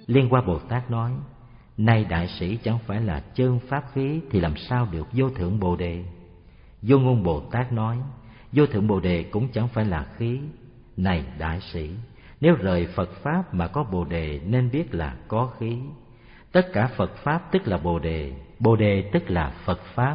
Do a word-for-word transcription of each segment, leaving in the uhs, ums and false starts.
Liên Hoa Bồ Tát nói: Này đại sĩ, chẳng phải là chân pháp khí thì làm sao được vô thượng Bồ đề? Vô Ngôn Bồ Tát nói: Vô thượng Bồ đề cũng chẳng phải là khí. Này đại sĩ, nếu rời Phật Pháp mà có Bồ đề nên biết là có khí. Tất cả Phật Pháp tức là Bồ đề, Bồ đề tức là Phật Pháp.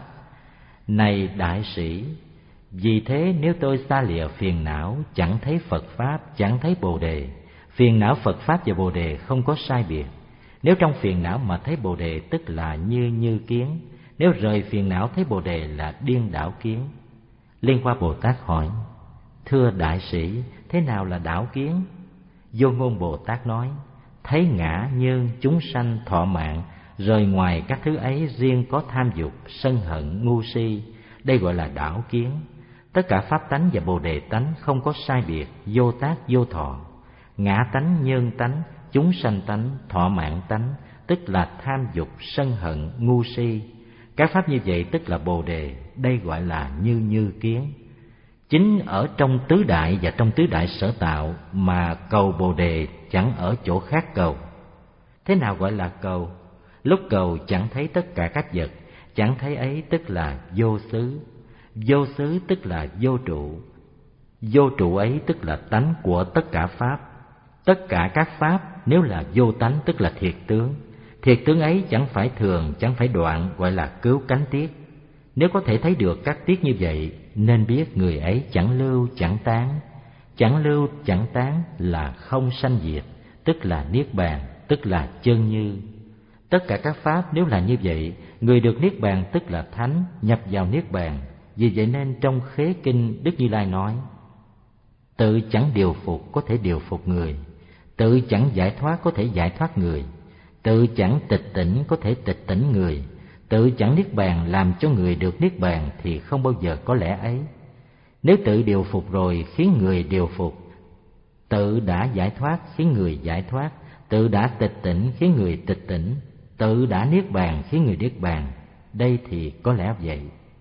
Này đại sĩ, vì thế nếu tôi xa lìa phiền não, chẳng thấy Phật Pháp, chẳng thấy Bồ đề. Phiền não, Phật Pháp và Bồ đề không có sai biệt. Nếu trong phiền não mà thấy Bồ đề tức là như như kiến, nếu rời phiền não thấy Bồ đề là điên đảo kiến. Liên Hoa Bồ Tát hỏi: Thưa đại sĩ, thế nào là đảo kiến? Vô Ngôn Bồ Tát nói: Thấy ngã nhân chúng sanh thọ mạng, rời ngoài các thứ ấy riêng có tham dục, sân hận, ngu si, đây gọi là đảo kiến. Tất cả pháp tánh và Bồ đề tánh không có sai biệt, vô tác vô thọ. Ngã tánh, nhân tánh, chúng sanh tánh, thọ mạng tánh, tức là tham dục, sân hận, ngu si. Các pháp như vậy tức là Bồ đề, đây gọi là như như kiến. Chính ở trong tứ đại và trong tứ đại sở tạo mà cầu Bồ đề, chẳng ở chỗ khác cầu. Thế nào gọi là cầu? Lúc cầu chẳng thấy tất cả các vật, chẳng thấy ấy tức là vô xứ. Vô xứ tức là vô trụ. Vô trụ ấy tức là tánh của tất cả pháp. Tất cả các pháp nếu là vô tánh tức là thiệt tướng. Thiệt tướng ấy chẳng phải thường, chẳng phải đoạn, gọi là cứu cánh tiết. Nếu có thể thấy được các tiết như vậy, nên biết người ấy chẳng lưu chẳng tán. Chẳng lưu chẳng tán là không sanh diệt, tức là niết bàn, tức là chân như. Tất cả các pháp nếu là như vậy, người được niết bàn tức là thánh, nhập vào niết bàn. Vì vậy nên trong Khế Kinh, Đức Như Lai nói: Tự chẳng điều phục có thể điều phục người, tự chẳng giải thoát có thể giải thoát người, tự chẳng tịch tỉnh có thể tịch tỉnh người, tự chẳng niết bàn làm cho người được niết bàn thì không bao giờ có lẽ ấy. Nếu tự điều phục rồi khiến người điều phục, tự đã giải thoát khiến người giải thoát, tự đã tịch tỉnh khiến người tịch tỉnh, tự đã niết bàn khiến người niết bàn, đây thì có lẽ vậy.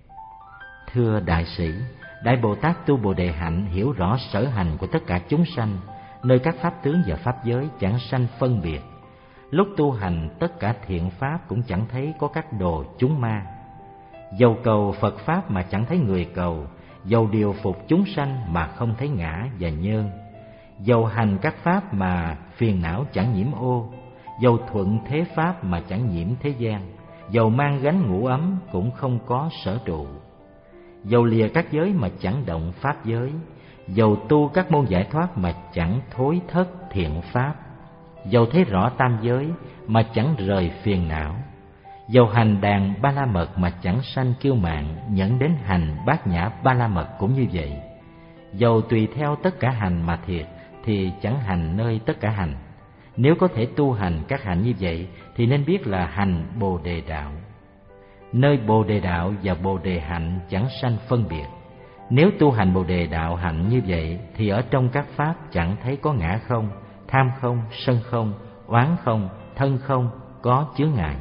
Thưa đại sĩ, Đại Bồ Tát tu Bồ đề hạnh hiểu rõ sở hành của tất cả chúng sanh, nơi các pháp tướng và pháp giới chẳng sanh phân biệt. Lúc tu hành tất cả thiện pháp cũng chẳng thấy có các đồ chúng ma. Dầu cầu Phật Pháp mà chẳng thấy người cầu, dầu điều phục chúng sanh mà không thấy ngã và nhân, dầu hành các pháp mà phiền não chẳng nhiễm ô, dầu thuận thế pháp mà chẳng nhiễm thế gian, dầu mang gánh ngũ ấm cũng không có sở trụ, dầu lìa các giới mà chẳng động pháp giới, dầu tu các môn giải thoát mà chẳng thối thất thiện pháp, dầu thấy rõ tam giới mà chẳng rời phiền não, dầu hành đàn ba la mật mà chẳng sanh kiêu mạn, nhẫn đến hành bát nhã ba la mật cũng như vậy. Dầu tùy theo tất cả hành mà thiệt thì chẳng hành nơi tất cả hành. Nếu có thể tu hành các hạnh như vậy thì nên biết là hành Bồ đề đạo. Nơi Bồ đề đạo và Bồ đề hạnh chẳng sanh phân biệt. Nếu tu hành Bồ đề đạo hạnh như vậy thì ở trong các pháp chẳng thấy có ngã không, tham không, sân không, oán không, thân không, có chướng ngại.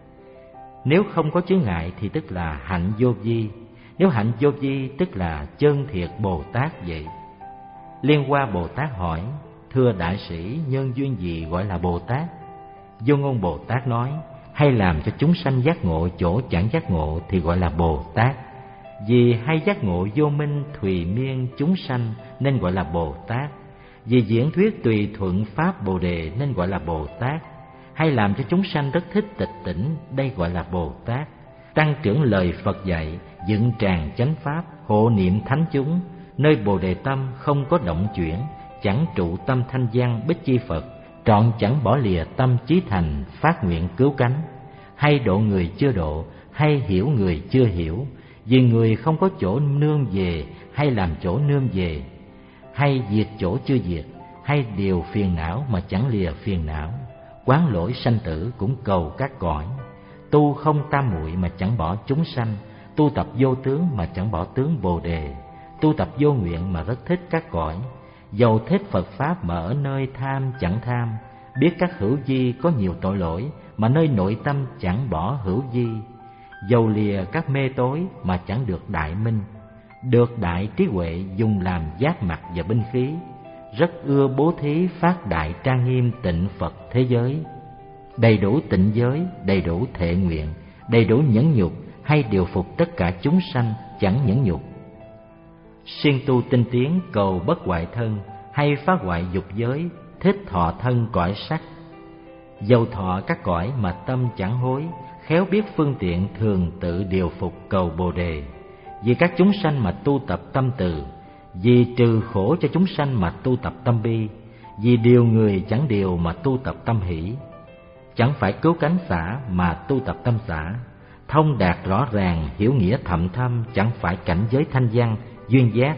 Nếu không có chướng ngại thì tức là hạnh vô vi. Nếu hạnh vô vi tức là chân thiệt Bồ Tát vậy. Liên Hoa Bồ Tát hỏi: Thưa đại sĩ, nhân duyên gì gọi là Bồ Tát? Vô Ngôn Bồ Tát nói: Hay làm cho chúng sanh giác ngộ chỗ chẳng giác ngộ thì gọi là Bồ Tát. Vì hay giác ngộ vô minh thùy miên chúng sanh nên gọi là Bồ Tát. Vì diễn thuyết tùy thuận pháp Bồ đề nên gọi là Bồ Tát. Hay làm cho chúng sanh rất thích tịch tỉnh, đây gọi là Bồ Tát. Tăng trưởng lời Phật dạy, dựng tràng chánh pháp, hộ niệm thánh chúng, nơi Bồ đề tâm không có động chuyển, chẳng trụ tâm thanh văn bích chi Phật, trọn chẳng bỏ lìa tâm chí thành, phát nguyện cứu cánh. Hay độ người chưa độ, hay hiểu người chưa hiểu, vì người không có chỗ nương về, hay làm chỗ nương về, hay diệt chỗ chưa diệt, hay điều phiền não mà chẳng lìa phiền não, quán lỗi sanh tử cũng cầu các cõi. Tu không tam muội mà chẳng bỏ chúng sanh, tu tập vô tướng mà chẳng bỏ tướng Bồ đề, tu tập vô nguyện mà rất thích các cõi. Dầu thích Phật Pháp mà ở nơi tham chẳng tham, biết các hữu vi có nhiều tội lỗi mà nơi nội tâm chẳng bỏ hữu vi. Dầu lìa các mê tối mà chẳng được đại minh, được đại trí huệ dùng làm giác mặt và binh khí, rất ưa bố thí phát đại trang nghiêm tịnh Phật thế giới. đầy đủ tịnh giới, đầy đủ thệ nguyện, đầy đủ nhẫn nhục, hay điều phục tất cả chúng sanh chẳng nhẫn nhục. Siêng tu tinh tiến cầu bất hoại thân, hay phá hoại dục giới, thích thọ thân cõi sắc. Dầu thọ các cõi mà tâm chẳng hối, khéo biết phương tiện thường tự điều phục cầu Bồ đề. Vì các chúng sanh mà tu tập tâm từ, vì trừ khổ cho chúng sanh mà tu tập tâm bi, vì điều người chẳng điều mà tu tập tâm hỷ. Chẳng phải cứu cánh xả mà tu tập tâm xả, thông đạt rõ ràng, hiểu nghĩa thậm thâm, chẳng phải cảnh giới thanh văn, duyên giác.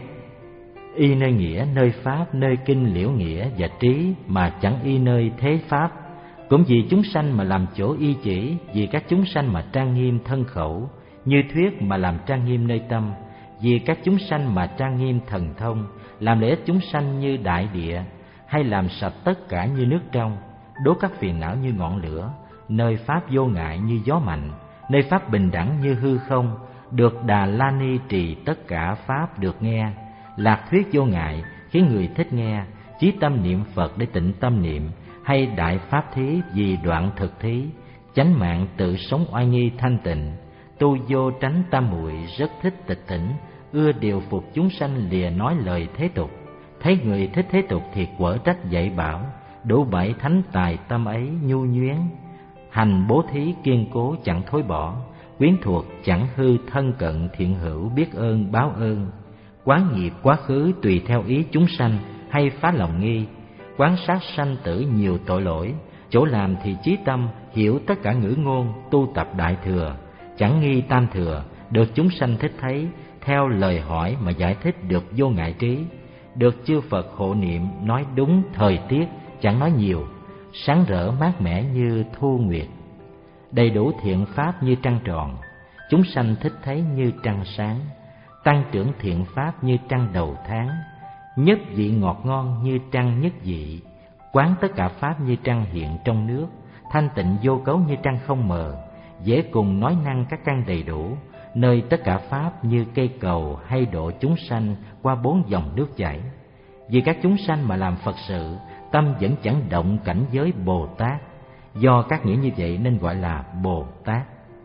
Y nơi nghĩa, nơi pháp, nơi kinh liễu nghĩa và trí, mà chẳng y nơi thế pháp. Cũng vì chúng sanh mà làm chỗ y chỉ, vì các chúng sanh mà trang nghiêm thân khẩu, như thuyết mà làm trang nghiêm nơi tâm, vì các chúng sanh mà trang nghiêm thần thông, làm lợi ích chúng sanh như đại địa, hay làm sạch tất cả như nước trong, đốt các phiền não như ngọn lửa, nơi pháp vô ngại như gió mạnh, nơi pháp bình đẳng như hư không, được Đà La Ni trì tất cả pháp được nghe, lạc thuyết vô ngại khiến người thích nghe, chí tâm niệm Phật để tịnh tâm niệm, hay đại pháp thí vì đoạn thực thí, chánh mạng tự sống oai nghi thanh tịnh, tu vô tránh tam muội rất thích tịch tỉnh, ưa điều phục chúng sanh lìa nói lời thế tục, thấy người thích thế tục thì quở trách dạy bảo, đủ bảy thánh tài tâm ấy nhu nhuyến, hành bố thí kiên cố chẳng thối bỏ, quyến thuộc chẳng hư thân cận thiện hữu biết ơn báo ơn, quán nghiệp quá khứ tùy theo ý chúng sanh, hay phá lòng nghi, quán sát sanh tử nhiều tội lỗi, chỗ làm thì chí tâm hiểu tất cả ngữ ngôn, tu tập đại thừa, chẳng nghi tam thừa, được chúng sanh thích thấy, theo lời hỏi mà giải thích được vô ngại trí, được chư Phật hộ niệm nói đúng thời tiết, chẳng nói nhiều, sáng rỡ mát mẻ như thu nguyệt, đầy đủ thiện pháp như trăng tròn, chúng sanh thích thấy như trăng sáng, tăng trưởng thiện pháp như trăng đầu tháng, nhất vị ngọt ngon như trăng nhất vị, quán tất cả pháp như trăng hiện trong nước, thanh tịnh vô cấu như trăng không mờ, dễ cùng nói năng các căn đầy đủ, nơi tất cả pháp như cây cầu hay độ chúng sanh qua bốn dòng nước chảy. Vì các chúng sanh mà làm Phật sự, tâm vẫn chẳng động cảnh giới Bồ Tát, do các nghĩa như vậy nên gọi là Bồ Tát.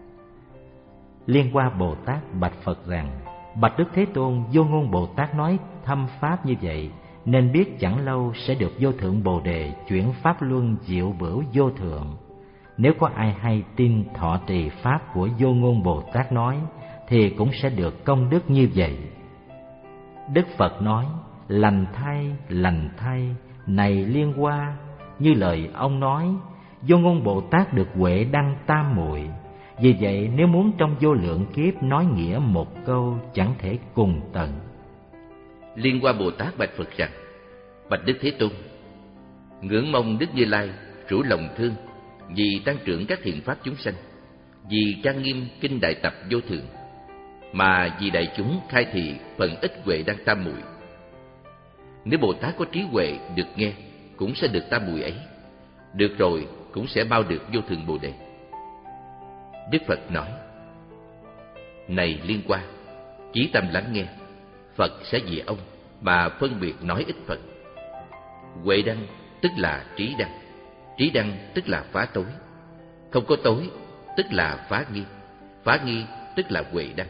Liên Hoa Bồ Tát bạch Phật rằng: bạch Đức Thế Tôn, Vô Ngôn Bồ Tát nói thâm pháp như vậy, nên biết chẳng lâu sẽ được vô thượng Bồ đề chuyển pháp luân diệu bửu vô thượng. Nếu có ai hay tin thọ trì pháp của Vô Ngôn Bồ Tát nói, thì cũng sẽ được công đức như vậy. Đức Phật nói: lành thay, lành thay, này Liên Hoa, như lời ông nói, Vô Ngôn Bồ Tát được huệ đăng tam muội. Vì vậy nếu muốn trong vô lượng kiếp nói nghĩa một câu chẳng thể cùng tận. Liên Hoa Bồ Tát bạch Phật rằng: bạch Đức Thế Tôn, ngưỡng mong Đức Như Lai rủ lòng thương vì tăng trưởng các thiện pháp chúng sanh, vì trang nghiêm kinh đại tập vô thượng, mà vì đại chúng khai thị phần ít huệ đăng tam muội. Nếu Bồ Tát có trí huệ được nghe, cũng sẽ được tam muội ấy. Được rồi cũng sẽ bao được vô thượng Bồ đề. Đức Phật nói: này Liên Hoa, chí tâm lắng nghe, Phật sẽ vì ông mà phân biệt nói ít Phật. Huệ đăng tức là trí đăng, trí đăng tức là phá tối, không có tối tức là phá nghi, phá nghi tức là huệ đăng.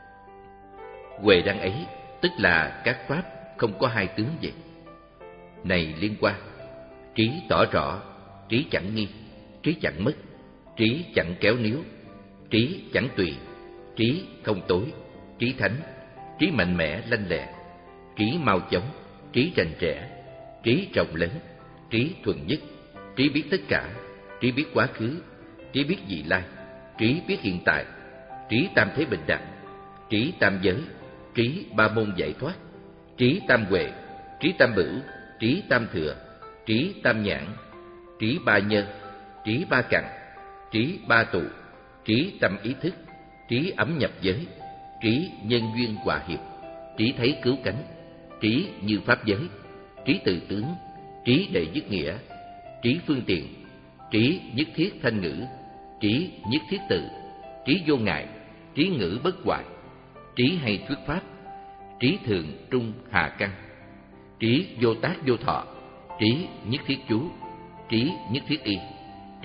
Huệ đăng ấy tức là các pháp không có hai tướng vậy. Này Liên Hoa, trí tỏ rõ, trí chẳng nghi, trí chẳng mất, trí chẳng kéo níu, trí chẳng tùy, trí không tối, trí thánh, trí mạnh mẽ lanh lẹ, trí mau chóng, trí rành rẽ, trí rộng lớn, trí thuần nhất, trí biết tất cả, trí biết quá khứ, trí biết vị lai, trí biết hiện tại, trí tam thế bình đẳng, trí tam giới, trí ba môn giải thoát, trí tam huệ, trí tam bửu, trí tam thừa, trí tam nhãn, trí ba nhân, trí ba cặn, trí ba tụ, trí tâm ý thức, trí ấm nhập giới, trí nhân duyên hòa hiệp, trí thấy cứu cánh, trí như pháp giới, trí từ tướng, trí đệ nhất nghĩa, trí phương tiện, trí nhất thiết thanh ngữ, trí nhất thiết tự, trí vô ngại, trí ngữ bất hoại, trí hay thuyết pháp, trí thường trung hạ căn, trí vô tác vô thọ, trí nhất thiết chú, trí nhất thiết y, trí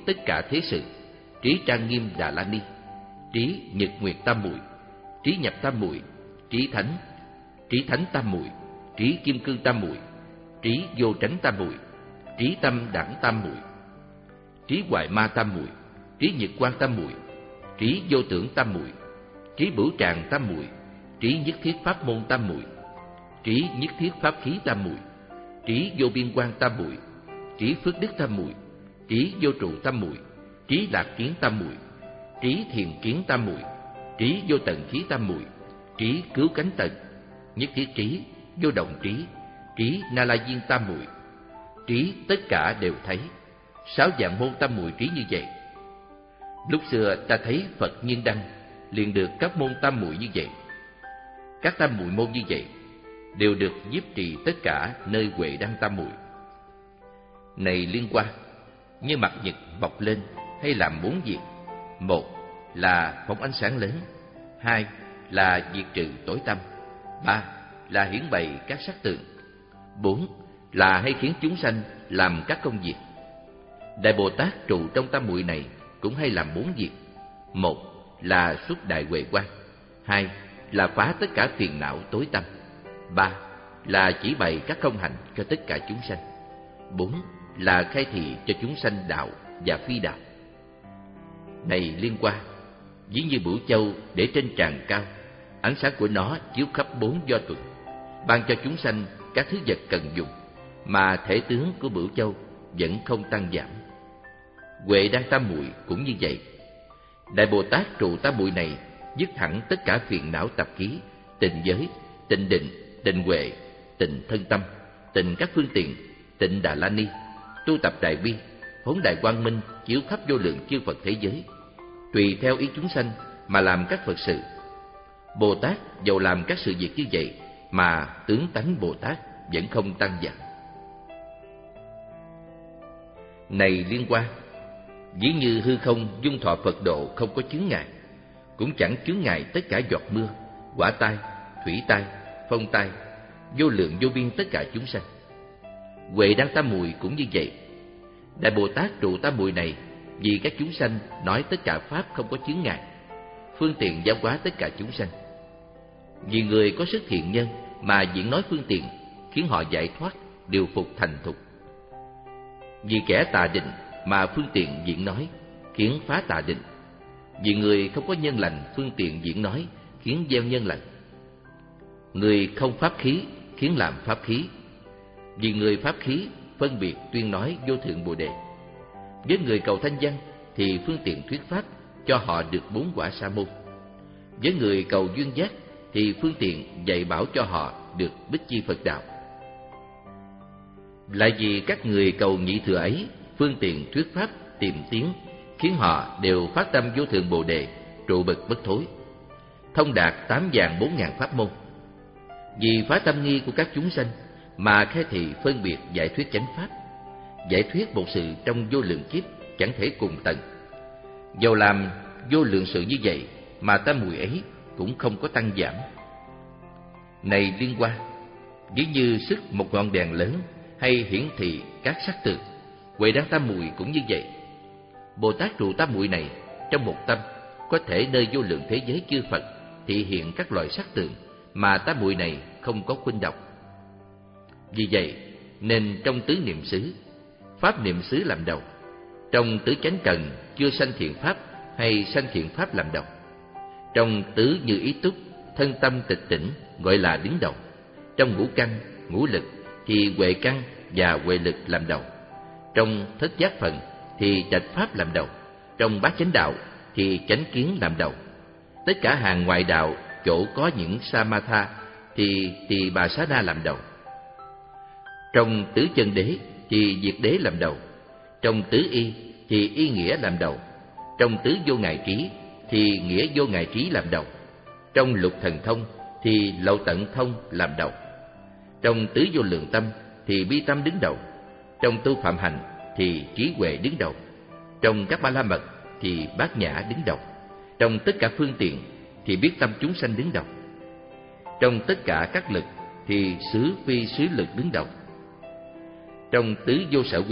tất cả thế sự, trí trang nghiêm Đà La Ni, trí nhật nguyệt tam muội, trí nhập tam muội, trí thánh, trí thánh tam muội, trí kim cương tam muội, trí vô tránh tam muội, trí tâm đẳng tam muội, trí hoại ma tam muội, trí nhật quang tam muội, trí vô tưởng tam muội, trí bửu tràng tam muội, trí nhất thiết pháp môn tam muội, trí nhất thiết pháp khí tam muội, trí vô biên quang tam muội, trí phước đức tam muội, trí vô trụ tam muội, trí lạc kiến tam muội, trí thiền kiến tam muội, trí vô tận khí tam muội, trí cứu cánh tận, nhất thiết trí, vô động trí, trí na la diên tam muội, trí tất cả đều thấy. Sáu dạng môn tam muội trí như vậy. Lúc xưa ta thấy Phật Nhiên Đăng liền được các môn tam muội như vậy. Các tam muội môn như vậy đều được nhiếp trì tất cả nơi Huệ Đăng tam muội. Này Liên Hoa, như mặt nhật mọc lên hay làm bốn việc: một là phóng ánh sáng lớn, hai là diệt trừ tối tăm, ba là hiển bày các sắc tượng, bốn là hay khiến chúng sanh làm các công việc. Đại Bồ Tát trụ trong tam muội này cũng hay làm bốn việc: một là xuất đại huệ quang, hai là phá tất cả phiền não tối tăm, ba là chỉ bày các công hạnh cho tất cả chúng sanh, bốn là khai thị cho chúng sanh đạo và phi đạo. Này Liên Hoa, ví như bửu châu để trên tràn cao, ánh sáng của nó chiếu khắp bốn do tuần, ban cho chúng sanh các thứ vật cần dùng, mà thể tướng của bửu châu vẫn không tăng giảm. Huệ Đăng tam muội cũng như vậy. Đại Bồ Tát trụ tam muội này dứt hẳn tất cả phiền não tập khí, tịnh giới, tịnh định, tịnh huệ, tịnh thân tâm, tịnh các phương tiện, tịnh Đà La Ni, tu tập đại bi, phóng đại quang minh chiếu khắp vô lượng chư Phật thế giới, tùy theo ý chúng sanh mà làm các Phật sự. Bồ Tát dầu làm các sự việc như vậy mà tướng tánh Bồ Tát vẫn không tăng giảm. Này Liên Hoa, ví như hư không dung thọ Phật độ không có chướng ngại, cũng chẳng chướng ngại tất cả giọt mưa, quả tai, thủy tai, phong tai, vô lượng vô biên tất cả chúng sanh. Huệ Đăng tam muội cũng như vậy. Đại Bồ Tát trụ tam muội này vì các chúng sanh nói tất cả pháp không có chướng ngại, phương tiện giáo hóa tất cả chúng sanh. Vì người có sức thiện nhân mà diễn nói phương tiện, khiến họ giải thoát, điều phục thành thục. Vì kẻ tà định mà phương tiện diễn nói, khiến phá tà định. Vì người không có nhân lành, phương tiện diễn nói, khiến gieo nhân lành. Người không pháp khí, khiến làm pháp khí. Vì người pháp khí, phân biệt tuyên nói vô thượng Bồ Đề. Với người cầu thanh văn thì phương tiện thuyết pháp cho họ được bốn quả sa môn. Với người cầu duyên giác thì phương tiện dạy bảo cho họ được bích chi Phật đạo. Lại vì các người cầu nhị thừa ấy, phương tiện thuyết pháp tìm tiến, khiến họ đều phát tâm vô thượng Bồ Đề, trụ bậc bất thối, thông đạt tám vạn bốn ngàn pháp môn. Vì phá tâm nghi của các chúng sanh mà khai thị phân biệt giải thuyết chánh pháp, giải thuyết một sự trong vô lượng kiếp chẳng thể cùng tận. Dầu làm vô lượng sự như vậy mà tam muội ấy cũng không có tăng giảm. Này Liên Hoa, ví như sức một ngọn đèn lớn hay hiển thị các sắc tượng, Huệ Đăng tam muội cũng như vậy. Bồ Tát trụ tam muội này trong một tâm, có thể nơi vô lượng thế giới chư Phật thị hiện các loại sắc tượng mà tam muội này không có khuynh đọc. Vì vậy nên trong tứ niệm xứ, pháp niệm xứ làm đầu; trong tứ chánh cần chưa sanh thiện pháp hay sanh thiện pháp làm đầu; trong tứ như ý túc, thân tâm tịch tỉnh gọi là đứng đầu; trong ngũ căn, ngũ lực thì huệ căn và huệ lực làm đầu; trong thất giác phần thì trạch pháp làm đầu; trong bát chánh đạo thì chánh kiến làm đầu; tất cả hàng ngoại đạo chỗ có những samatha thì tỳ bà xá na làm đầu; trong tứ chân đế thì diệt đế làm đầu; trong tứ y thì y nghĩa làm đầu; trong tứ vô ngại trí thì nghĩa vô ngại trí làm đầu; trong lục thần thông thì lậu tận thông làm đầu; trong tứ vô lượng tâm thì bi tâm đứng đầu; trong tu phạm hành thì trí huệ đứng đầu; trong các ba la mật thì bát nhã đứng đầu; trong tất cả phương tiện thì biết tâm chúng sanh đứng đầu; trong tất cả các lực thì xứ phi xứ lực đứng đầu; trong tứ vô sở quý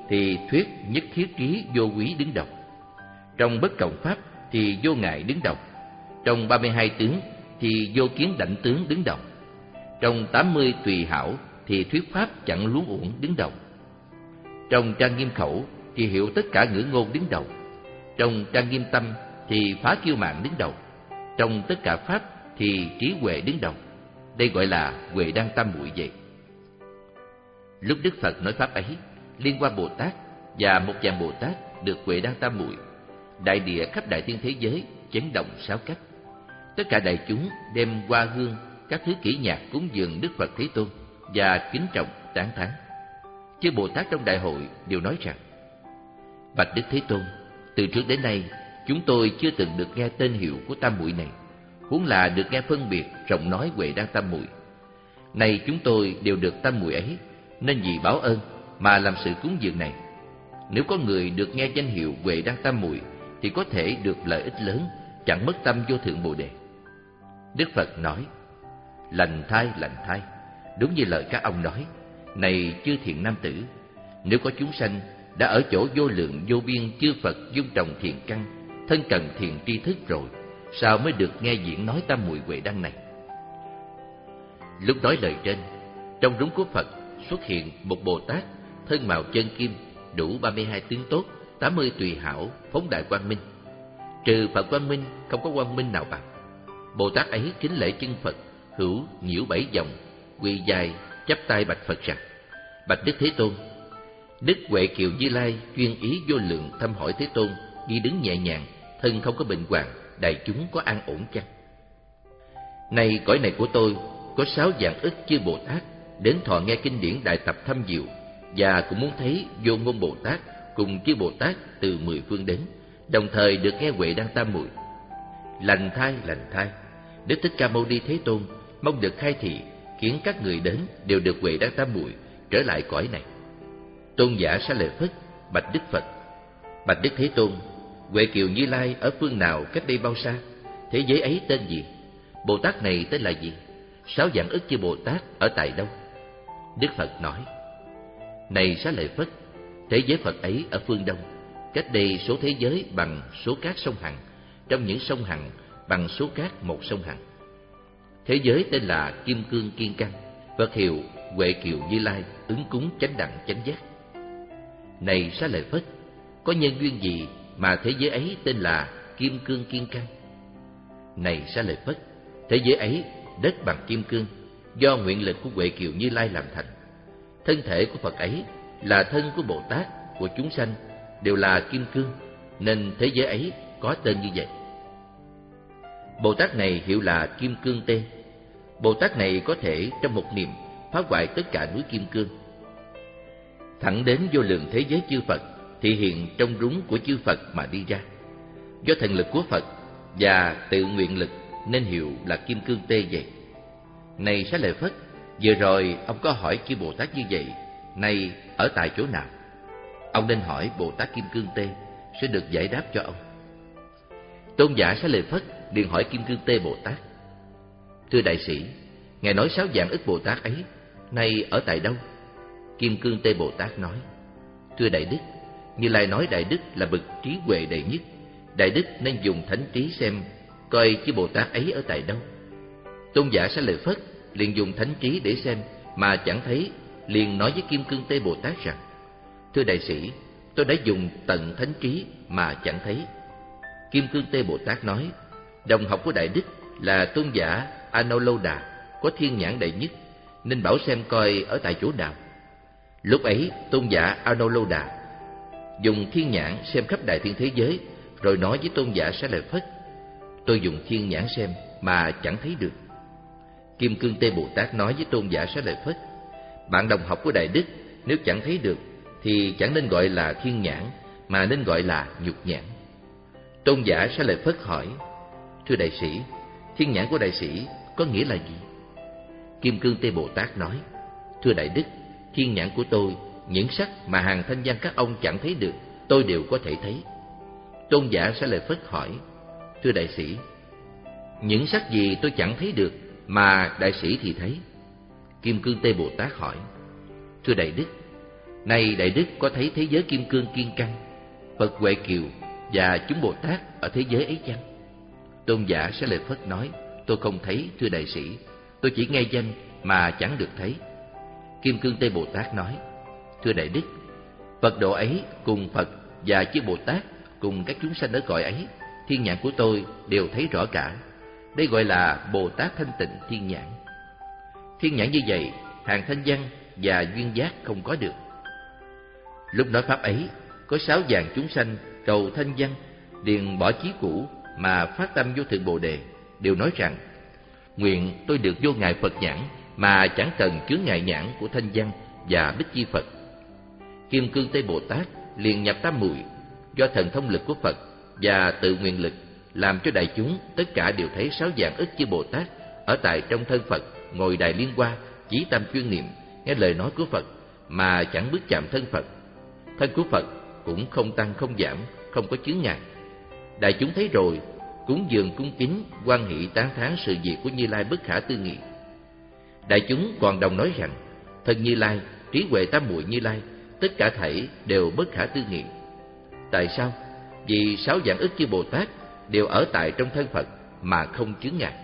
thì thuyết nhất thiết trí vô quý đứng đầu. Trong bất cộng pháp thì vô ngại đứng đầu. Trong ba mươi hai tướng thì vô kiến đảnh tướng đứng đầu. Trong tám mươi tùy hảo thì thuyết pháp chẳng luống uổng đứng đầu. Trong trang nghiêm khẩu thì hiểu tất cả ngữ ngôn đứng đầu. Trong trang nghiêm tâm thì phá kiêu mạn đứng đầu. Trong tất cả pháp thì trí huệ đứng đầu. Đây gọi là Huệ Đăng Tam Muội vậy. Lúc Đức Phật nói pháp ấy, Liên Hoa Bồ Tát và một vài Bồ Tát được Huệ Đăng Tam Muội, đại địa khắp đại thiên thế giới chấn động sáu cách. Tất cả đại chúng đem hoa hương, các thứ kỹ nhạc cúng dường Đức Phật Thế Tôn và kính trọng tán thán. Chư Bồ Tát trong đại hội đều nói rằng: Bạch Đức Thế Tôn, từ trước đến nay chúng tôi chưa từng được nghe tên hiệu của Tam Muội này, huống là được nghe phân biệt rộng nói Huệ Đăng Tam Muội. Nay chúng tôi đều được Tam Muội ấy, nên vì báo ơn mà làm sự cúng dường này. Nếu có người được nghe danh hiệu Huệ Đăng Tam Muội thì có thể được lợi ích lớn, chẳng mất tâm vô thượng Bồ Đề. Đức Phật nói: Lành thai, lành thai, đúng như lời các ông nói. Này chư thiện nam tử, nếu có chúng sanh đã ở chỗ vô lượng vô biên chư Phật dung trồng thiện căn, thân cần thiện tri thức rồi, sao mới được nghe diễn nói Tam Muội Huệ Đăng này? Lúc nói lời trên, trong rúng của Phật xuất hiện một Bồ Tát thân màu chân kim, đủ ba mươi hai tướng tốt, tám mươi tùy hảo, phóng đại quang minh. Trừ Phật quang minh, không có quang minh nào bằng. Bồ Tát ấy kính lễ chân Phật, hữu nhiễu bảy vòng, quỳ dài chắp tay bạch Phật rằng: Bạch Đức Thế Tôn, Đức Huệ Kiều Như Lai chuyên ý vô lượng thăm hỏi Thế Tôn, đi đứng nhẹ nhàng, thân không có bệnh hoạn, đại chúng có an ổn chăng? Này cõi này của tôi có sáu vạn ức chư Bồ Tát đến thọ nghe kinh điển đại tập thâm diệu, và cũng muốn thấy Vô Ngôn Bồ Tát cùng chư Bồ Tát từ mười phương đến, đồng thời được nghe Huệ Đăng Tam Muội. Lành thai, lành thai, Đức Thích Ca Mâu Ni Thế Tôn mong được khai thị, khiến các người đến đều được Huệ Đăng Tam Muội trở lại cõi này. Tôn giả Xá Lợi Phất bạch Đức Phật: Bạch Đức Thế Tôn, Huệ Kiều Như Lai ở phương nào cách đây bao xa? Thế giới ấy tên gì? Bồ Tát này tên là gì? Sáu vạn ức chư Bồ Tát ở tại đâu? Đức Phật nói: Này Xá Lợi Phất, thế giới Phật ấy ở phương Đông, cách đây số thế giới bằng số cát sông Hằng, trong những sông Hằng bằng số cát một sông Hằng. Thế giới tên là Kim Cương Kiên Căn, Phật hiệu Huệ Kiều Như Lai, ứng cúng chánh đẳng chánh giác. Này Xá Lợi Phất, có nhân duyên gì mà thế giới ấy tên là Kim Cương Kiên Căn? Này Xá Lợi Phất, thế giới ấy đất bằng kim cương, do nguyện lực của Huệ Kiều Như Lai làm thành. Thân thể của Phật ấy là thân của Bồ Tát, của chúng sanh đều là kim cương, nên thế giới ấy có tên như vậy. Bồ Tát này hiệu là Kim Cương Tê. Bồ Tát này có thể trong một niệm phá hoại tất cả núi kim cương, thẳng đến vô lượng thế giới chư Phật, thị hiện trong rúng của chư Phật mà đi ra. Do thần lực của Phật và tự nguyện lực nên hiệu là Kim Cương Tê vậy. Này Xá Lợi Phất, vừa rồi ông có hỏi chư Bồ Tát như vậy, nay ở tại chỗ nào? Ông nên hỏi Bồ Tát Kim Cương Tê, sẽ được giải đáp cho ông. Tôn giả Xá Lợi Phất liền hỏi Kim Cương Tê Bồ Tát: Thưa đại sĩ, ngài nói sáu vạn ức Bồ Tát ấy nay ở tại đâu? Kim Cương Tê Bồ Tát nói: Thưa đại đức, Như Lai nói đại đức là bậc trí huệ đệ nhất, đại đức nên dùng thánh trí xem coi chư Bồ Tát ấy ở tại đâu. Tôn giả Xá Lợi Phất liền dùng thánh trí để xem mà chẳng thấy, liền nói với Kim Cương Tê Bồ Tát rằng: Thưa đại sĩ, tôi đã dùng tận thánh trí mà chẳng thấy. Kim Cương Tê Bồ Tát nói: Đồng học của đại đức là tôn giả Anuloda, có thiên nhãn đệ nhất, nên bảo xem coi ở tại chỗ nào. Lúc ấy tôn giả Anuloda dùng thiên nhãn xem khắp đại thiên thế giới, rồi nói với tôn giả Xá Lợi Phất: Tôi dùng thiên nhãn xem mà chẳng thấy được. Kim Cương Tê Bồ Tát nói với tôn giả Xá Lợi Phất: Bạn đồng học của đại đức nếu chẳng thấy được thì chẳng nên gọi là thiên nhãn, mà nên gọi là nhục nhãn. Tôn giả Xá Lợi Phất hỏi: Thưa đại sĩ, thiên nhãn của đại sĩ có nghĩa là gì? Kim Cương Tê Bồ Tát nói: Thưa đại đức, thiên nhãn của tôi, những sắc mà hàng thanh văn các ông chẳng thấy được, tôi đều có thể thấy. Tôn giả Xá Lợi Phất hỏi: Thưa đại sĩ, những sắc gì tôi chẳng thấy được mà đại sĩ thì thấy? Kim Cương Tê Bồ Tát hỏi: Thưa đại đức, Nay Đại Đức có thấy thế giới kim cương kiên căn, Phật Huệ Kiều và chúng Bồ Tát ở thế giới ấy chăng? Tôn giả Xá Lợi Phất nói: tôi không thấy, thưa đại sĩ. Tôi chỉ nghe danh mà chẳng được thấy. Kim Cương Tây Bồ Tát nói: thưa Đại Đức, Phật độ ấy cùng Phật và chư Bồ Tát cùng các chúng sanh ở cõi ấy, thiên nhãn của tôi đều thấy rõ cả. Đây gọi là Bồ Tát thanh tịnh thiên nhãn. Thiên nhãn như vậy, hàng thanh văn và duyên giác không có được. Lúc nói pháp ấy, có sáu vạn chúng sanh cầu thanh văn, liền bỏ chí cũ mà phát tâm vô thượng Bồ đề, đều nói rằng: nguyện tôi được vô ngại Phật nhãn mà chẳng cần chướng ngại nhãn của thanh văn và Bích Chi Phật. Kim Cương Tây Bồ Tát liền nhập tam muội, do thần thông lực của Phật và tự nguyện lực, làm cho đại chúng tất cả đều thấy sáu vạn ức chư Bồ Tát ở tại trong thân Phật, ngồi đài liên hoa, chí tâm chuyên niệm, nghe lời nói của Phật mà chẳng bước chạm thân Phật. Thân của Phật cũng không tăng không giảm, không có chướng ngại. Đại chúng thấy rồi, cúng dường cung kính, hoan hỷ tán thán sự việc của Như Lai bất khả tư nghị. Đại chúng còn đồng nói rằng: thân Như Lai, trí huệ tam muội Như Lai, tất cả thảy đều bất khả tư nghị. Tại sao? Vì sáu vạn ức chư Bồ Tát đều ở tại trong thân Phật mà không chướng ngại.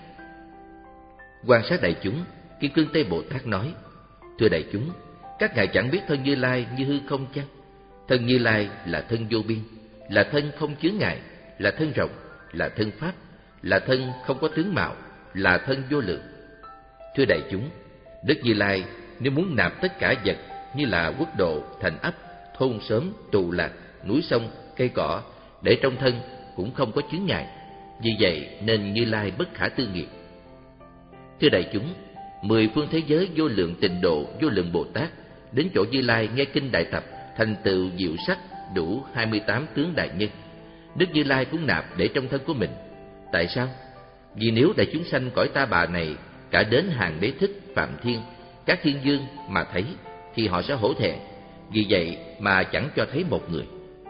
Quan sát đại chúng, Kim Cương Tây Bồ Tát nói: thưa đại chúng, các ngài chẳng biết thân Như Lai như hư không chăng? Thân Như Lai là thân vô biên, là thân không chướng ngại, là thân rộng, là thân pháp, là thân không có tướng mạo, là thân vô lượng. Thưa đại chúng, Đức Như Lai nếu muốn nạp tất cả vật như là quốc độ, thành ấp, thôn xóm, tù lạc, núi sông, cây cỏ để trong thân cũng không có chướng ngại. Vì vậy nên Như Lai bất khả tư nghị. Thưa đại chúng, mười phương thế giới vô lượng tịnh độ, vô lượng Bồ Tát đến chỗ Như Lai nghe kinh đại tập, thành tựu diệu sắc đủ hai mươi tám tướng đại nhân. Đức Như Lai cũng nạp để trong thân của mình. Tại sao? Vì nếu đại chúng sanh cõi ta bà này cả đến hàng đế thích, phạm thiên, các thiên dương mà thấy thì họ sẽ hổ thẹn. Vì vậy mà chẳng cho thấy một người.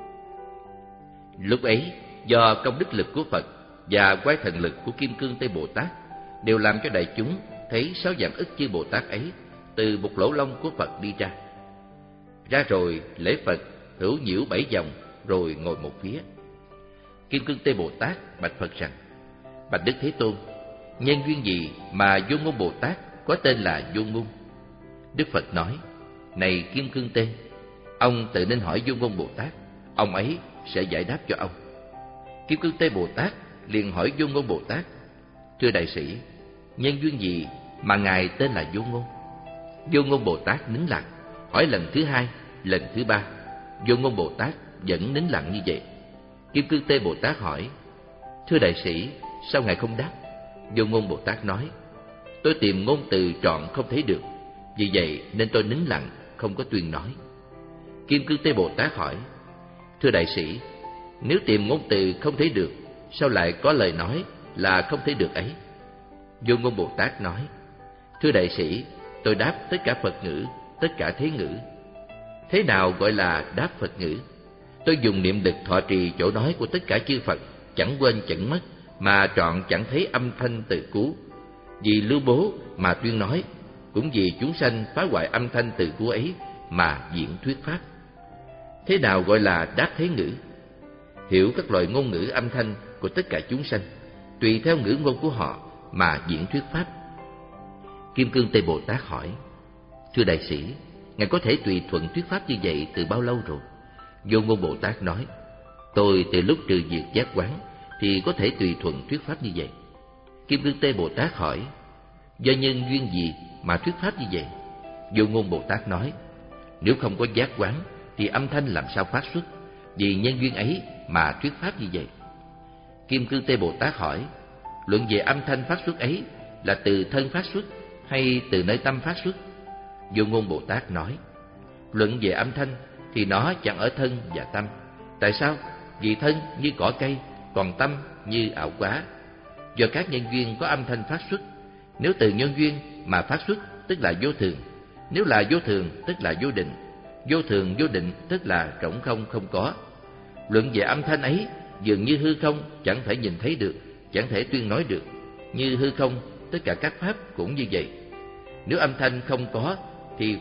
Lúc ấy, do công đức lực của Phật và quay thần lực của Kim Cương Tây Bồ Tát đều làm cho đại chúng thấy sáu vạn ức chư Bồ Tát ấy từ một lỗ lông của Phật đi ra. Ra rồi lễ Phật hữu nhiễu bảy vòng, rồi ngồi một phía. Kim Cương Tây Bồ Tát bạch Phật rằng: bạch Đức Thế Tôn, nhân duyên gì mà Vô Ngôn Bồ Tát có tên là Vô Ngôn? Đức Phật nói: này Kim Cương Tây, ông tự nên hỏi Vô Ngôn Bồ Tát, ông ấy sẽ giải đáp cho ông. Kim Cương Tây Bồ Tát liền hỏi Vô Ngôn Bồ Tát: thưa đại sĩ, nhân duyên gì mà ngài tên là Vô Ngôn? Vô Ngôn Bồ Tát nín lặng, hỏi lần thứ hai, lần thứ ba. Vô Ngôn Bồ Tát vẫn nín lặng như vậy. Kim Cương Tây Bồ Tát hỏi: thưa đại sĩ, sao ngài không đáp? Vô Ngôn Bồ Tát nói: tôi tìm ngôn từ trọn không thấy được, vì vậy nên tôi nín lặng, không có tuyên nói. Kim Cương Tây Bồ Tát hỏi: thưa đại sĩ, nếu tìm ngôn từ không thấy được, sao lại có lời nói là không thấy được ấy? Vô Ngôn Bồ Tát nói: thưa đại sĩ, tôi đáp tất cả Phật ngữ, tất cả thế ngữ. Thế nào gọi là đáp Phật ngữ? Tôi dùng niệm lực thọ trì chỗ nói của tất cả chư Phật, chẳng quên chẳng mất, mà trọn chẳng thấy âm thanh từ cú. Vì lưu bố mà tuyên nói, cũng vì chúng sanh phá hoại âm thanh từ cú ấy mà diễn thuyết pháp. Thế nào gọi là đáp thế ngữ? Hiểu các loại ngôn ngữ âm thanh của tất cả chúng sanh, tùy theo ngữ ngôn của họ mà diễn thuyết pháp. Kim Cương Tây Bồ Tát hỏi: thưa đại sĩ, ngài có thể tùy thuận thuyết pháp như vậy từ bao lâu rồi? Vô Ngôn Bồ Tát nói: tôi từ lúc trừ diệt giác quán thì có thể tùy thuận thuyết pháp như vậy. Kim Cương Tây Bồ Tát hỏi: do nhân duyên gì mà thuyết pháp như vậy? Vô Ngôn Bồ Tát nói: nếu không có giác quán thì âm thanh làm sao phát xuất? Vì nhân duyên ấy mà thuyết pháp như vậy. Kim Cương Tây Bồ Tát hỏi: luận về âm thanh phát xuất ấy là từ thân phát xuất hay từ nơi tâm phát xuất? Vô Ngôn Bồ Tát nói: luận về âm thanh thì nó chẳng ở thân và tâm. Tại sao? Vì thân như cỏ cây, còn tâm như ảo quá. Do các nhân duyên có âm thanh phát xuất. Nếu từ nhân duyên mà phát xuất tức là vô thường. Nếu là vô thường tức là vô định. Vô thường vô định tức là rỗng không không có. Luận về âm thanh ấy dường như hư không, chẳng thể nhìn thấy được, chẳng thể tuyên nói được. Như hư không, tất cả các pháp cũng như vậy. Nếu âm thanh không có thì pháp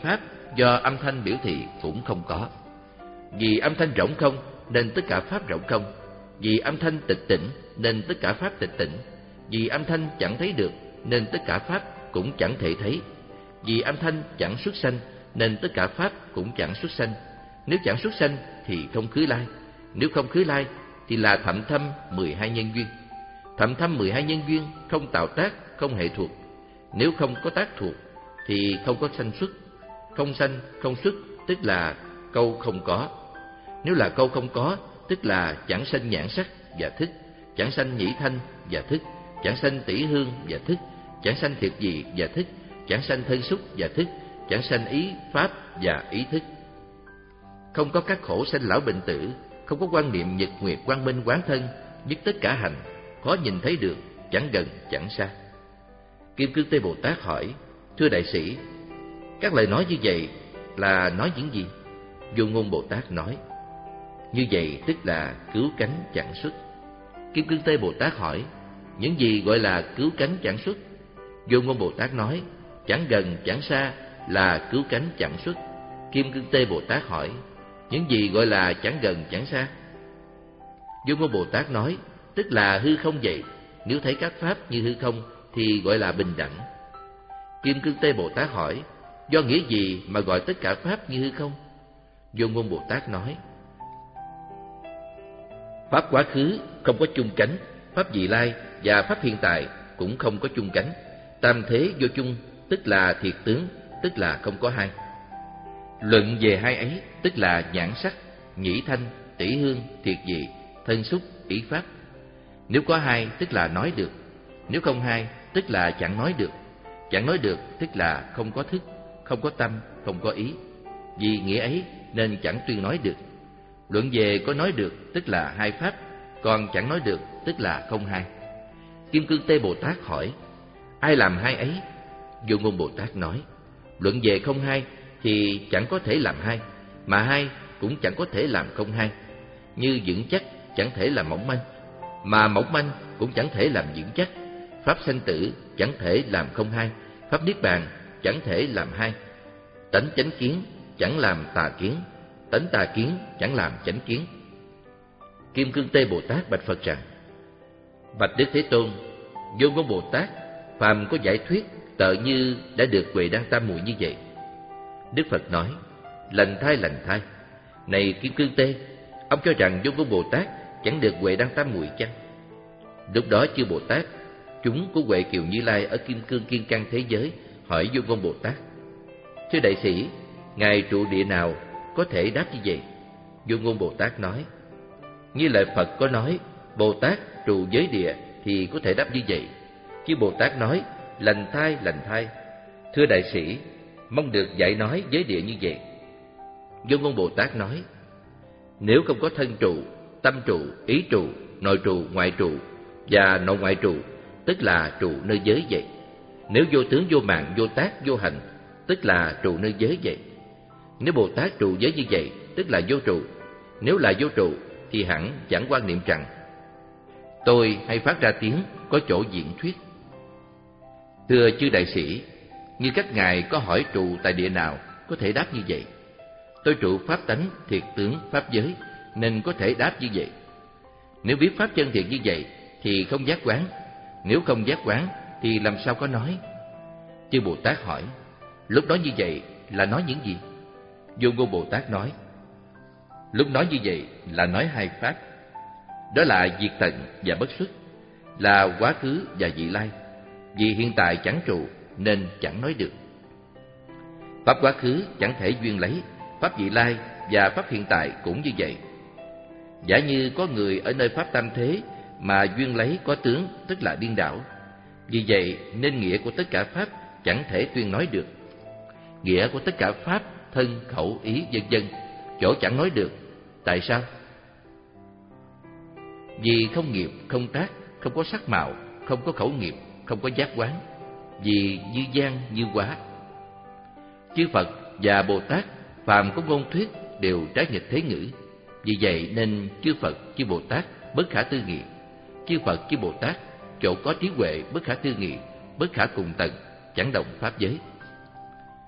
do âm thanh biểu thị cũng không có. Vì âm thanh rỗng không nên tất cả pháp rỗng không. Vì âm thanh tịch tỉnh nên tất cả pháp tịch tỉnh. Vì âm thanh chẳng thấy được nên tất cả pháp cũng chẳng thể thấy. Vì âm thanh chẳng xuất sanh nên tất cả pháp cũng chẳng xuất sanh. Nếu chẳng xuất sanh thì không khứ lai. Nếu không khứ lai thì là thậm thâm mười hai nhân duyên. Thậm thâm mười hai nhân duyên không tạo tác, không hệ thuộc. Nếu không có tác thuộc thì không có sanh xuất. Không sanh, không xuất tức là câu không có. Nếu là câu không có tức là chẳng sanh nhãn sắc và thức, chẳng sanh nhĩ thanh và thức, chẳng sanh tỷ hương và thức, chẳng sanh thiệt vị và thức, chẳng sanh thân xúc và thức, chẳng sanh ý pháp và ý thức. Không có các khổ sanh lão bệnh tử, không có quan niệm nhật nguyệt quang minh quán thân, dứt tất cả hành, khó nhìn thấy được, chẳng gần chẳng xa. Kim Cương Tê Bồ Tát hỏi: thưa đại sĩ, các lời nói như vậy là nói những gì? Vô Ngôn Bồ Tát nói: như vậy tức là cứu cánh chẳng xuất. Kim Cương Tê Bồ Tát hỏi: những gì gọi là cứu cánh chẳng xuất? Vô Ngôn Bồ Tát nói: chẳng gần chẳng xa là cứu cánh chẳng xuất. Kim Cương Tê Bồ Tát hỏi: những gì gọi là chẳng gần chẳng xa? Vô Ngôn Bồ Tát nói: tức là hư không vậy. Nếu thấy các pháp như hư không thì gọi là bình đẳng. Kim Cương Tê Bồ Tát hỏi: do nghĩa gì mà gọi tất cả pháp như hư không? Vô Ngôn Bồ Tát nói: pháp quá khứ không có chung cánh, pháp vị lai và pháp hiện tại cũng không có chung cánh. Tam thế vô chung tức là thiệt tướng, tức là không có hai. Luận về hai ấy tức là nhãn sắc, nhĩ thanh, tỷ hương, thiệt vị, thân xúc, ý pháp. Nếu có hai tức là nói được, nếu không hai tức là chẳng nói được. Chẳng nói được tức là không có thức, không có tâm, không có ý. Vì nghĩa ấy nên chẳng tuyên nói được. Luận về có nói được tức là hai pháp, còn chẳng nói được tức là không hai. Kim Cương Tê Bồ Tát hỏi: ai làm hai ấy? Vô Ngôn Bồ Tát nói: luận về không hai thì chẳng có thể làm hai, mà hai cũng chẳng có thể làm không hai. Như vững chắc chẳng thể làm mỏng manh, mà mỏng manh cũng chẳng thể làm vững chắc. Pháp sanh tử chẳng thể làm không hai, pháp niết bàn chẳng thể làm hai. Tánh chánh kiến chẳng làm tà kiến, tánh tà kiến chẳng làm chánh kiến. Kim Cương Tê Bồ Tát bạch Phật rằng: bạch Đức Thế Tôn, Vô Ngôn Bồ Tát phàm có giải thuyết tợ như đã được Huệ Đăng Tam Muội như vậy. Đức Phật nói: lành thai lành thai. Này Kim Cương Tê, ông cho rằng Vô Ngôn Bồ Tát chẳng được Huệ Đăng Tam Muội chăng? Lúc đó chư Bồ Tát, chúng của Huệ Kiều Như Lai ở Kim Cương Kiên Cang thế giới hỏi Vô Ngôn Bồ Tát: thưa đại sĩ, ngài trụ địa nào có thể đáp như vậy? Vô Ngôn Bồ Tát nói: như lời Phật có nói Bồ Tát trụ giới địa thì có thể đáp như vậy. Chứ Bồ Tát nói lành thai lành thai. Thưa đại sĩ, mong được dạy nói giới địa như vậy. Vô Ngôn Bồ Tát nói: nếu không có thân trụ, tâm trụ, ý trụ, nội trụ, ngoại trụ và nội ngoại trụ, tức là trụ nơi giới vậy. Nếu vô tướng vô mạng vô tác vô hành, tức là trụ nơi giới vậy. Nếu Bồ Tát trụ giới như vậy, tức là vô trụ. Nếu là vô trụ thì hẳn chẳng quan niệm rằng tôi hay phát ra tiếng có chỗ diễn thuyết. Thưa chư đại sĩ, như các ngài có hỏi trụ tại địa nào có thể đáp như vậy. Tôi trụ pháp tánh, thiệt tướng, pháp giới nên có thể đáp như vậy. Nếu biết pháp chân thiệt như vậy thì không giác quán. Nếu không giác quán thì làm sao có nói? Chư Bồ Tát hỏi: lúc nói như vậy là nói những gì? Vô Ngôn Bồ Tát nói: lúc nói như vậy là nói hai pháp. Đó là diệt tận và bất xuất, là quá khứ và vị lai. Vì hiện tại chẳng trụ nên chẳng nói được. Pháp quá khứ chẳng thể duyên lấy, pháp vị lai và pháp hiện tại cũng như vậy. Giả như có người ở nơi pháp tam thế mà duyên lấy có tướng, tức là điên đảo. Vì vậy nên nghĩa của tất cả pháp chẳng thể tuyên nói được. Nghĩa của tất cả pháp, thân, khẩu, ý, vân vân, chỗ chẳng nói được. Tại sao? Vì không nghiệp, không tác, không có sắc mạo, không có khẩu nghiệp, không có giác quán. Vì như gian như quá. Chư Phật và Bồ Tát phàm có ngôn thuyết đều trái nghịch thế ngữ. Vì vậy nên chư Phật, chư Bồ Tát bất khả tư nghị. Chư Phật, chư Bồ Tát chỗ có trí huệ bất khả tư nghị, bất khả cùng tận, chẳng động pháp giới.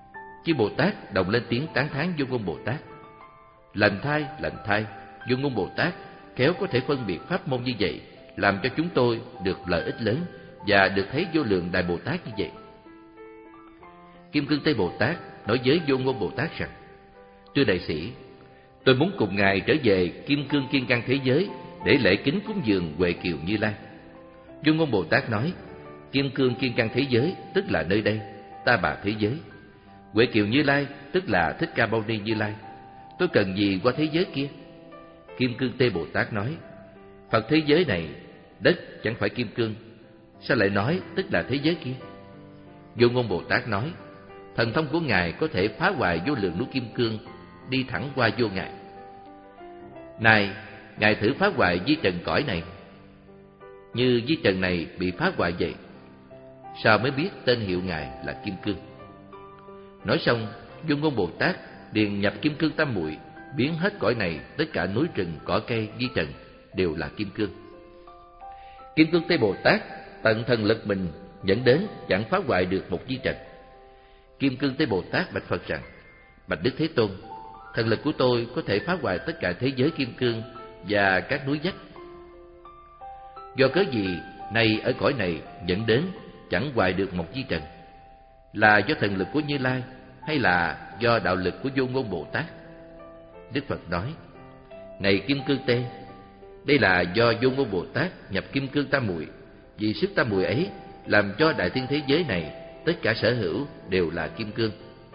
Chư Bồ Tát đồng lên tiếng tán thán Vô Ngôn Bồ Tát. Lành thay, lành thay, Vô Ngôn Bồ Tát khéo có thể phân biệt pháp môn như vậy, làm cho chúng tôi được lợi ích lớn và được thấy vô lượng Đại Bồ Tát như vậy. Kim Cương Tây Bồ Tát nói với Vô Ngôn Bồ Tát rằng: Thưa đại sĩ, tôi muốn cùng ngài trở về Kim Cương Kiên Căn thế giới để lễ kính cúng dường Huệ Kiều Như Lai. Vô Ngôn Bồ Tát nói: Kim Cương Kiên Căn thế giới tức là nơi đây, Ta Bà thế giới. Huệ Kiều Như Lai tức là Thích Ca Mâu Ni Như Lai. Tôi cần gì qua thế giới kia? Kim Cương Tây Bồ Tát nói: Phật thế giới này, đất chẳng phải kim cương, sao lại nói tức là thế giới kia? Vô Ngôn Bồ Tát nói: Thần thông của ngài có thể phá hoại vô lượng núi kim cương, đi thẳng qua vô ngại. Này, ngài thử phá hoại vi trần cõi này, như vi trần này bị phá hoại vậy, sao mới biết tên hiệu ngài là kim cương? Nói xong, Vô Ngôn Bồ Tát điền nhập kim cương tam muội, biến hết cõi này, tất cả núi rừng, cỏ cây, vi trần đều là kim cương. Kim Cương Tây Bồ Tát tận thần lực mình dẫn đến chẳng phá hoại được một vi trần. Kim Cương Tây Bồ Tát bạch Phật rằng: Bạch Đức Thế Tôn, thần lực của tôi có thể phá hoại tất cả thế giới kim cương và các núi vách. Do cớ gì nay ở cõi này dẫn đến chẳng hoại được một vi trần? Là do thần lực của Như Lai hay là do đạo lực của Vô Ngôn Bồ Tát? Đức Phật nói: Này Kim Cương Tê, đây là do Vô Ngôn Bồ Tát nhập kim cương tam muội, vì sức tam muội ấy làm cho đại thiên thế giới này tất cả sở hữu đều là kim cương.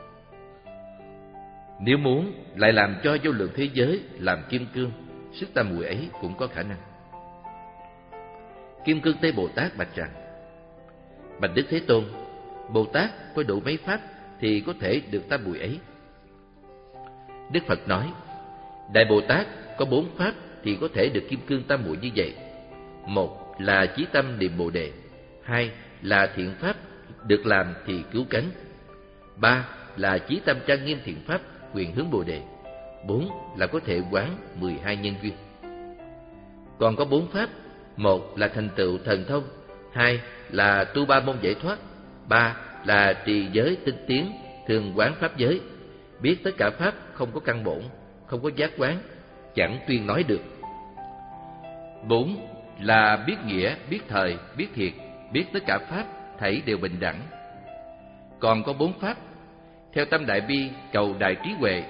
Nếu muốn lại làm cho vô lượng thế giới làm kim cương, sức tam muội ấy cũng có khả năng. Kim Cương Tây Bồ Tát bạch rằng: Bạch Đức Thế Tôn, Bồ Tát có đủ mấy pháp thì có thể được tam muội ấy? Đức Phật nói: Đại Bồ Tát có bốn pháp thì có thể được kim cương tam muội như vậy. Một là chí tâm niệm Bồ Đề. Hai là thiện pháp được làm thì cứu cánh. Ba là chí tâm trang nghiêm thiện pháp quyền hướng Bồ Đề. Bốn là có thể quán mười hai nhân duyên. Còn có bốn pháp: một là thành tựu thần thông, hai là tu ba môn giải thoát, ba là trì giới tinh tiến, thường quán pháp giới, biết tất cả pháp không có căn bổn, không có giác quán, chẳng tuyên nói được. Bốn là biết nghĩa, biết thời, biết thiệt, biết tất cả pháp thảy đều bình đẳng. Còn có bốn pháp: theo tâm đại bi cầu đại trí huệ.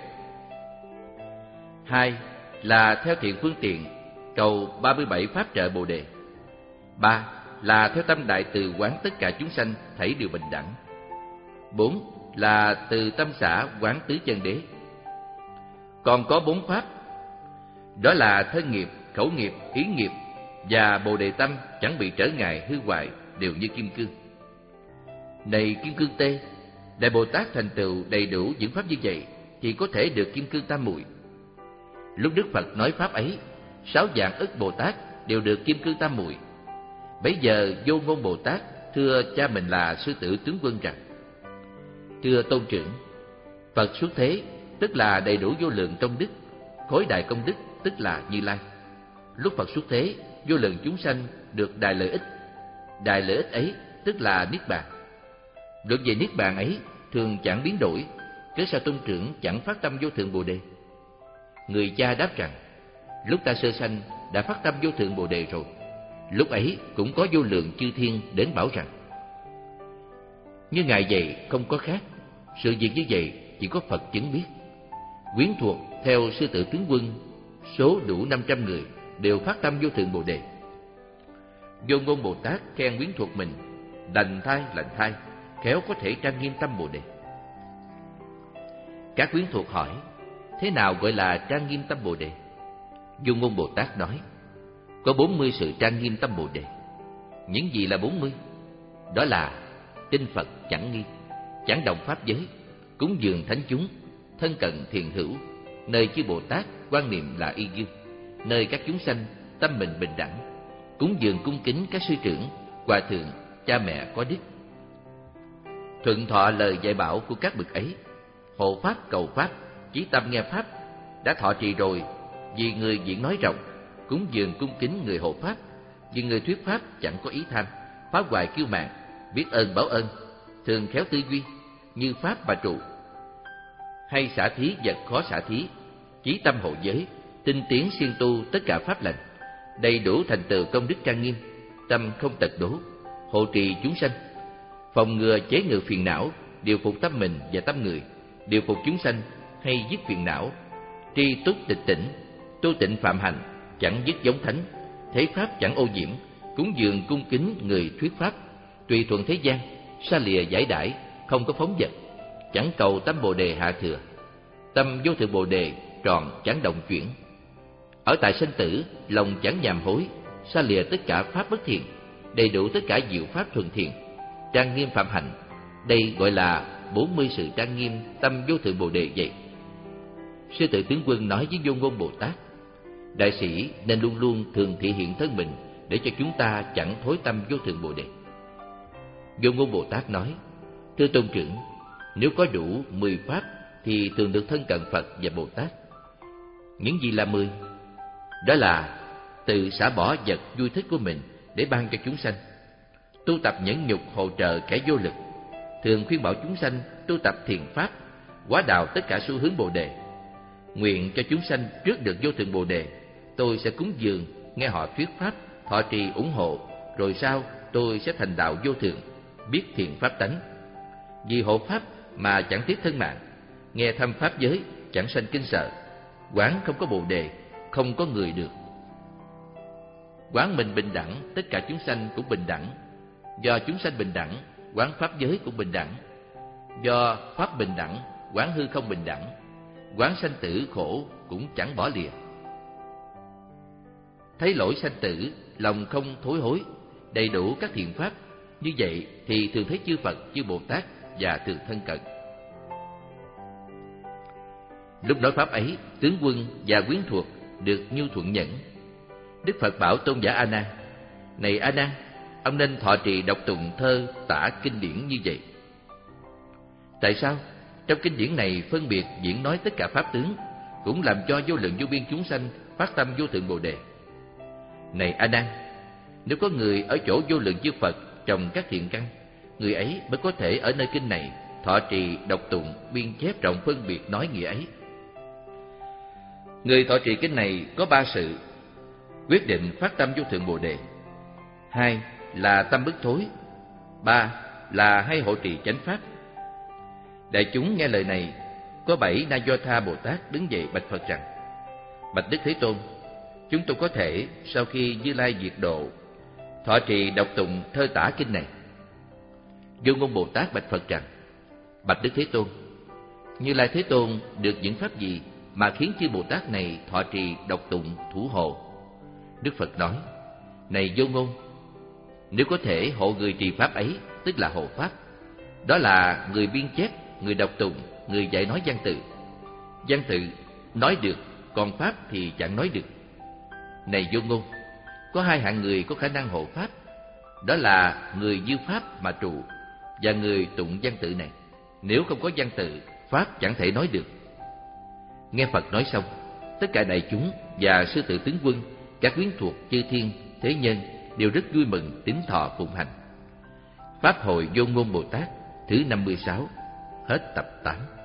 Hai là theo thiện phương tiện cầu ba mươi bảy pháp trợ Bồ Đề. Ba là theo tâm đại từ quán tất cả chúng sanh thảy đều bình đẳng. Bốn là từ tâm xã quán tứ chân đế. Còn có bốn pháp, đó là thân nghiệp, khẩu nghiệp, ý nghiệp và Bồ Đề tâm chẳng bị trở ngại hư hoại, đều như kim cương. Này Kim Cương Tê, Đại Bồ Tát thành tựu đầy đủ những pháp như vậy thì có thể được kim cương tam muội. Lúc Đức Phật nói pháp ấy, sáu vạn ức Bồ Tát đều được kim cương tam muội. Bấy giờ Vô Ngôn Bồ Tát thưa cha mình là Sư Tử Tướng Quân rằng: Thưa Tôn trưởng, Phật xuất thế tức là đầy đủ vô lượng công đức, khối đại công đức tức là Như Lai. Lúc Phật xuất thế, vô lượng chúng sanh được đại lợi ích. Đại lợi ích ấy tức là Niết Bàn. Đối về Niết Bàn ấy thường chẳng biến đổi, cớ sao Tôn trưởng chẳng phát tâm vô thượng Bồ Đề? Người cha đáp rằng: Lúc ta sơ sanh đã phát tâm vô thượng Bồ Đề rồi. Lúc ấy cũng có vô lượng chư thiên đến bảo rằng: Như ngài vậy không có khác. Sự việc như vậy chỉ có Phật chứng biết. Quyến thuộc theo Sư Tử Tướng Quân số đủ năm trăm người đều phát tâm vô thượng Bồ Đề. Vô Ngôn Bồ Tát khen quyến thuộc mình: Lành thai, lành thai, khéo có thể trang nghiêm tâm Bồ Đề. Các quyến thuộc hỏi: Thế nào gọi là trang nghiêm tâm Bồ Đề? Vô Ngôn Bồ Tát nói: Có bốn mươi sự trang nghiêm tâm Bồ Đề. Những gì là bốn mươi? Đó là tin Phật chẳng nghi, chẳng động pháp giới, cúng dường thánh chúng, thân cận thiền hữu, nơi chư Bồ Tát quan niệm là y dương, nơi các chúng sanh tâm mình bình đẳng, cúng dường cung kính các sư trưởng, hòa thượng, cha mẹ có đức, thuận thọ lời dạy bảo của các bậc ấy, hộ pháp cầu pháp, chí tâm nghe pháp, đã thọ trì rồi, vì người diễn nói rộng, cúng dường cung kính người hộ pháp, vì người thuyết pháp chẳng có ý tham, phá hoại kiêu mạn, biết ơn báo ơn, thường khéo tư duy, như pháp mà trụ, hay xả thí vật khó xả thí, chí tâm hộ giới, tinh tiến siêng tu tất cả pháp lành, đầy đủ thành tựu công đức trang nghiêm, tâm không tật đố, hộ trì chúng sanh, phòng ngừa chế ngự phiền não, điều phục tâm mình và tâm người, điều phục chúng sanh hay dứt phiền não, tri túc tịch tỉnh, tu tịnh phạm hạnh, chẳng dứt giống thánh, thế pháp chẳng ô nhiễm, cúng dường cung kính người thuyết pháp, tùy thuận thế gian, xa lìa giải đãi, không có phóng dật, chẳng cầu tâm bồ đề hạ thừa, tâm vô thượng bồ đề tròn chẳng động chuyển. Ở tại sinh tử, lòng chẳng nhàm hối, xa lìa tất cả pháp bất thiện, đầy đủ tất cả diệu pháp thuần thiện, trang nghiêm phạm hạnh. Đây gọi là bốn mươi sự trang nghiêm tâm vô thượng bồ đề vậy. Sư Tử Tướng Quân nói với Vô Ngôn Bồ Tát: đại sĩ nên luôn luôn thường thị hiện thân mình để cho chúng ta chẳng thối tâm vô thượng bồ đề. Vô Ngôn Bồ Tát nói: thưa tôn trưởng, nếu có đủ mười pháp thì thường được thân cận Phật và Bồ Tát. Những gì là mười? Đó là tự xả bỏ vật vui thích của mình để ban cho chúng sanh, tu tập nhẫn nhục hỗ trợ kẻ vô lực, thường khuyên bảo chúng sanh tu tập thiền pháp, hóa đạo tất cả xu hướng bồ đề. Nguyện cho chúng sanh trước được vô thượng bồ đề, tôi sẽ cúng dường, nghe họ thuyết pháp, thọ trì ủng hộ, rồi sau tôi sẽ thành đạo vô thượng, biết thiền pháp tánh. Vì hộ pháp mà chẳng tiếc thân mạng, nghe thâm pháp giới chẳng sanh kinh sợ, quán không có bồ đề, không có người được. Quán mình bình đẳng, tất cả chúng sanh cũng bình đẳng. Do chúng sanh bình đẳng, quán pháp giới cũng bình đẳng. Do pháp bình đẳng, quán hư không bình đẳng. Quán sanh tử khổ cũng chẳng bỏ lìa. Thấy lỗi sanh tử, lòng không thối hối, đầy đủ các thiện pháp. Như vậy thì thường thấy chư Phật, chư Bồ Tát và thường thân cận. Lúc nói pháp ấy, tướng quân và quyến thuộc được nhu thuận nhẫn. Đức Phật bảo tôn giả A Nan: này A Nan, ông nên thọ trì đọc tụng thơ tả kinh điển như vậy. Tại sao? Trong kinh điển này phân biệt diễn nói tất cả pháp tướng, cũng làm cho vô lượng vô biên chúng sanh phát tâm vô thượng bồ đề. Này A Nan, nếu có người ở chỗ vô lượng chư Phật trồng các thiện căn, người ấy mới có thể ở nơi kinh này thọ trì đọc tụng biên chép trọng phân biệt nói nghĩa ấy. Người thọ trì kinh này có ba sự: quyết định phát tâm vô thượng bồ đề; hai là tâm bất thối; ba là hay hộ trì chánh pháp. Đại chúng nghe lời này, có bảy Na Do Tha Bồ Tát đứng dậy bạch Phật rằng: bạch Đức Thế Tôn, chúng tôi có thể sau khi Như Lai diệt độ thọ trì đọc tụng thơ tả kinh này. Vô Ngôn Bồ Tát bạch Phật rằng: bạch Đức Thế Tôn, Như Lai Thế Tôn được những pháp gì mà khiến chư Bồ Tát này thọ trì đọc tụng thủ hộ? Đức Phật nói: này Vô Ngôn, nếu có thể hộ người trì pháp ấy, tức là hộ pháp. Đó là người biên chép, người đọc tụng, người dạy nói văn tự. Văn tự nói được, còn pháp thì chẳng nói được. Này Vô Ngôn, có hai hạng người có khả năng hộ pháp, đó là người dư pháp mà trụ và người tụng văn tự này. Nếu không có văn tự, pháp chẳng thể nói được. Nghe Phật nói xong, tất cả đại chúng và Sư Tử Tướng Quân, các quyến thuộc chư thiên, thế nhân đều rất vui mừng tín thọ phụng hành. Pháp hội Vô Ngôn Bồ Tát thứ năm mươi sáu. Hết tập tám.